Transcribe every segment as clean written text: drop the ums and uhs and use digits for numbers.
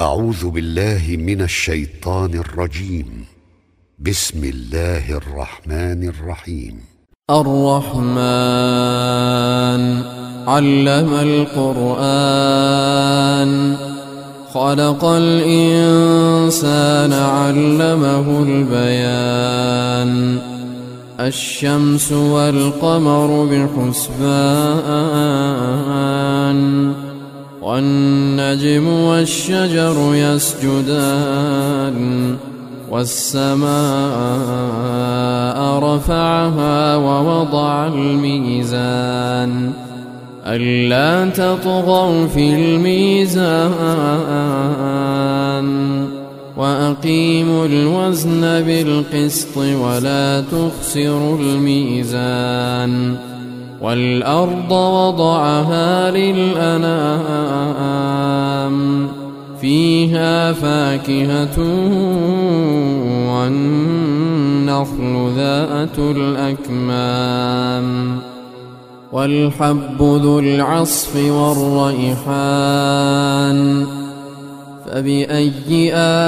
أعوذ بالله من الشيطان الرجيم. بسم الله الرحمن الرحيم. الرحمن علم القرآن خلق الإنسان علمه البيان الشمس والقمر بحسبان والنجم والشجر يسجدان والسماء رفعها ووضع الميزان ألا تطغوا في الميزان وأقيموا الوزن بالقسط ولا تخسروا الميزان والأرض وضعها للأنام فيها فاكهة والنخل ذات الأكمام والحب ذو العصف والريحان فبأي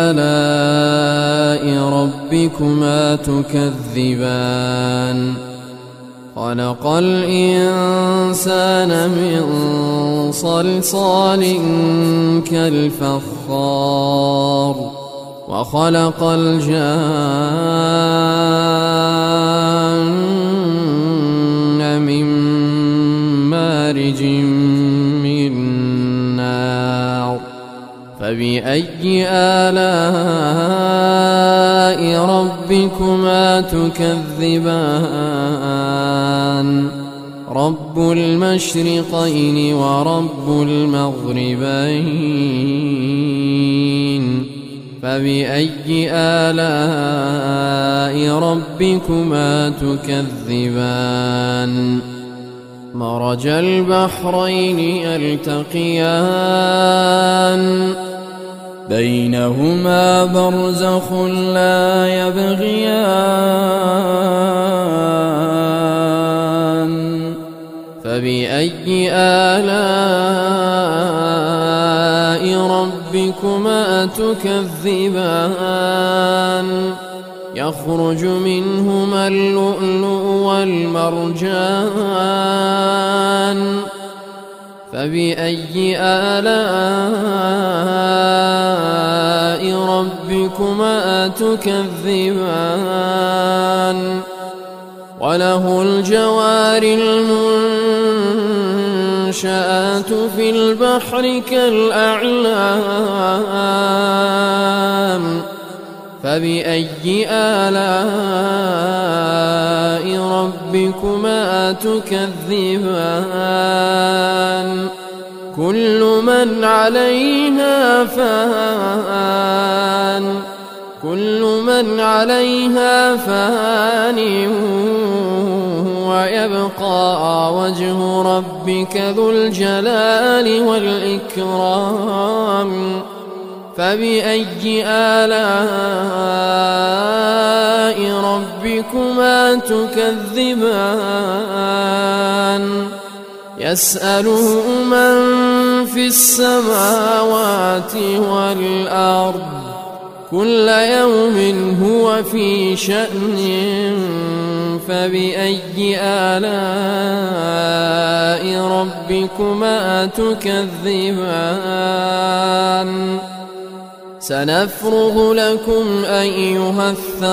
آلاء ربكما تكذبان خلق الإنسان من صلصال كالفخار وخلق الجان من مارج من نار فبأي آلاء ربكما تكذبان رب المشرقين ورب المغربين فبأي آلاء ربكما تكذبان مرج البحرين يلتقيان بينهما برزخ لا يبغيان فبأي آلاء ربكما تكذبان يخرج منهما اللؤلؤ والمرجان فبأي آلاء ربكما تكذبان وله الجوار المنشآت في البحر كالأعلام فبأي آلاء ربكما تكذبان كل من عليها فان ويبقى وجه ربك ذو الجلال والإكرام فبأي آلاء ربكما تكذبان يسأله من في السماوات والأرض كل يوم هو في شأن فبأي آلاء ربكما تكذبان سنفرغ لكم أيها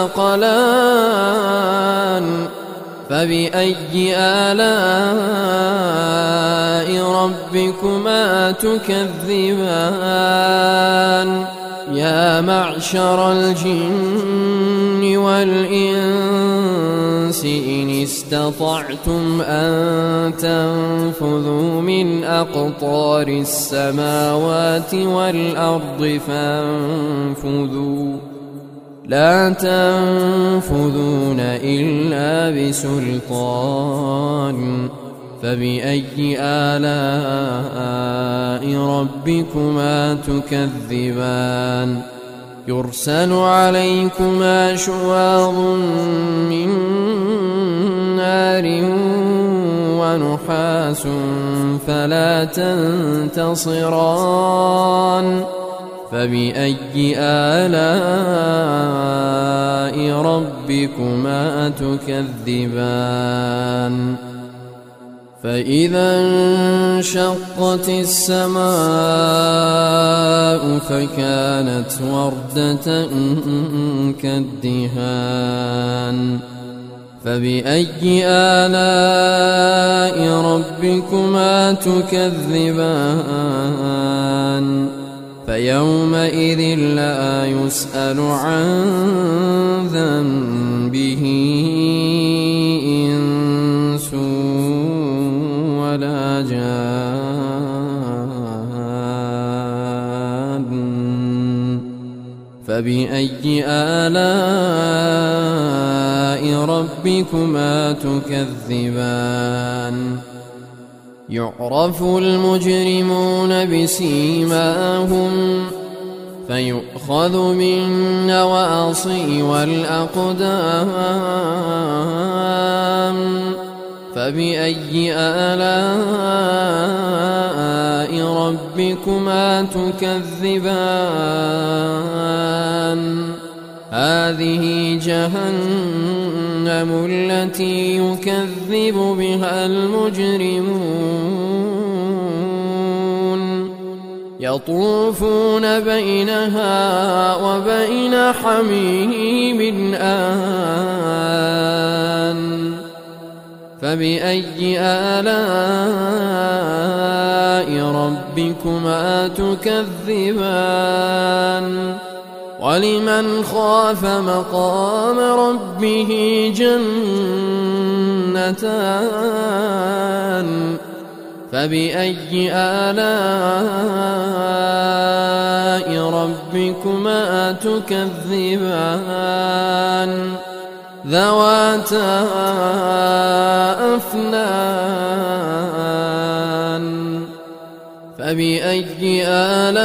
الثقلان فبأي آلاء ربكما تكذبان يا معشر الجن والإنس إن استطعتم أن تنفذوا من أقطار السماوات والأرض فانفذوا لا تنفذون إلا بسلطان فبأي آلاء ربكما تكذبان يرسل عليكما شواظ من نار ونحاس فلا تنتصران فبأي آلاء ربكما تكذبان فإذا انشقت السماء فكانت وردة كالدهان فبأي آلاء ربكما تكذبان فيومئذ لا يسأل عن ذنبه إنس ولا جان فبأي آلاء ربكما تكذبان يعرف المجرمون بسيماهم فيؤخذ بالنواصي والأقدام فبأي آلاء ربكما تكذبان هذه جهنم التي يكذب بها المجرمون يطوفون بينها وبين حميم آن فبأي آلاء ربكما تكذبان ولمن خاف مقام ربه جنتان فبأي آلاء ربكما تكذبان ذواتا أفنان فبأي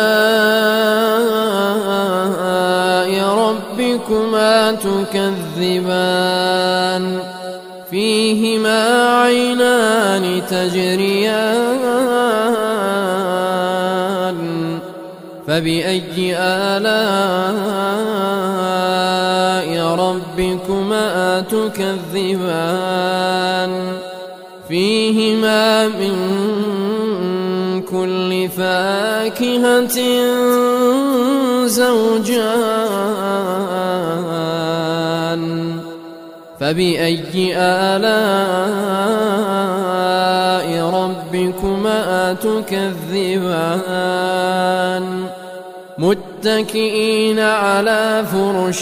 آلاء ربكما تكذبان فيهما عينان تجريان فبأي آلاء ربكما تكذبان فيهما من كل فاكهة زوجان فبأي آلاء ربكما تكذبان متكئين على فرش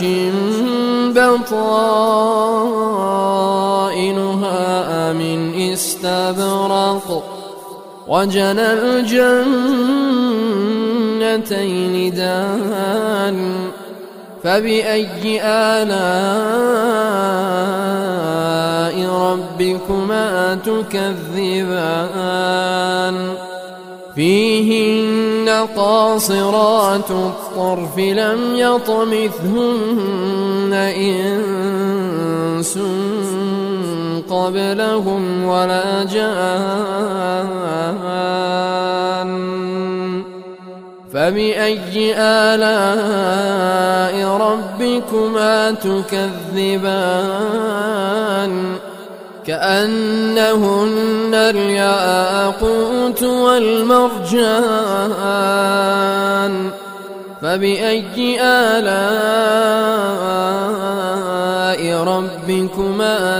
بطائنها من استبرق وجنى الجنتين دان فبأي آلاء ربكما تكذبان فيهن قاصرات الطرف لم يطمثهن إنس قبلهم ولا جان فبأي آلاء ربكما تكذبان كأنهن الياقوت والمرجان فبأي آلاء ربكما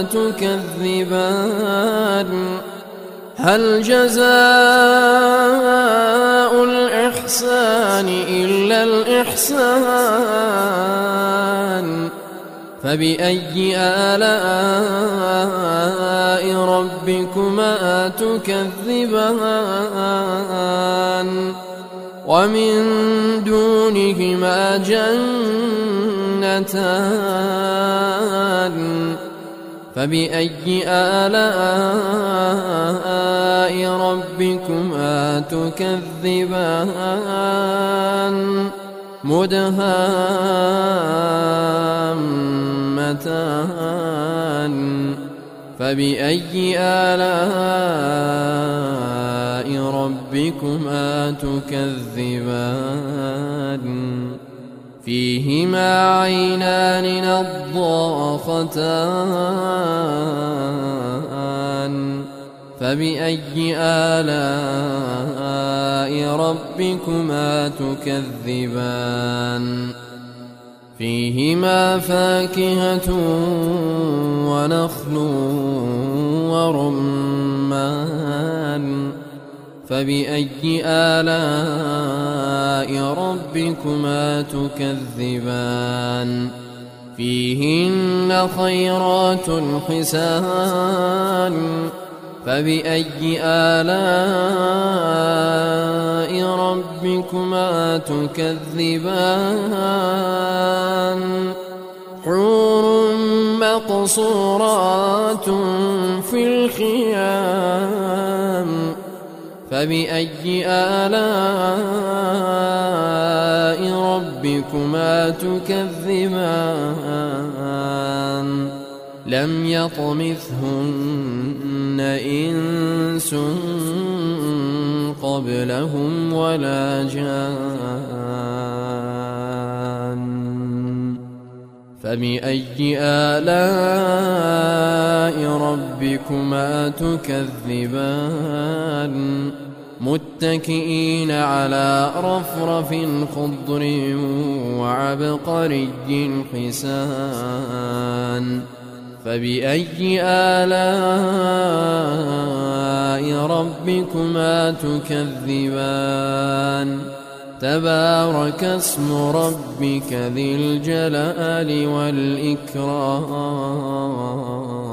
تكذبان هل جزاء الإحسان إلا الإحسان فبأي آلاء ربكما تكذبان ومن دونهما جنتان فبأي آلاء ربكما تكذبان مدهامتان فبأي آلاء ربكما تكذبان فيهما عينان نضاختان فبأي آلاء ربكما تكذبان فيهما فاكهة ونخل ورمان فبأي آلاء ربكما تكذبان فيهن خيرات حسان فبأي آلاء ربكما تكذبان حور مقصورات في الخيام فبأي آلاء ربكما تكذبان لم يطمثهن إنس قبلهم ولا جان فبأي آلاء ربكما تكذبان متكئين على رفرف خضر وعبقري حسان فبأي آلاء ربكما تكذبان تبارك اسم ربك ذي الجلال والإكرام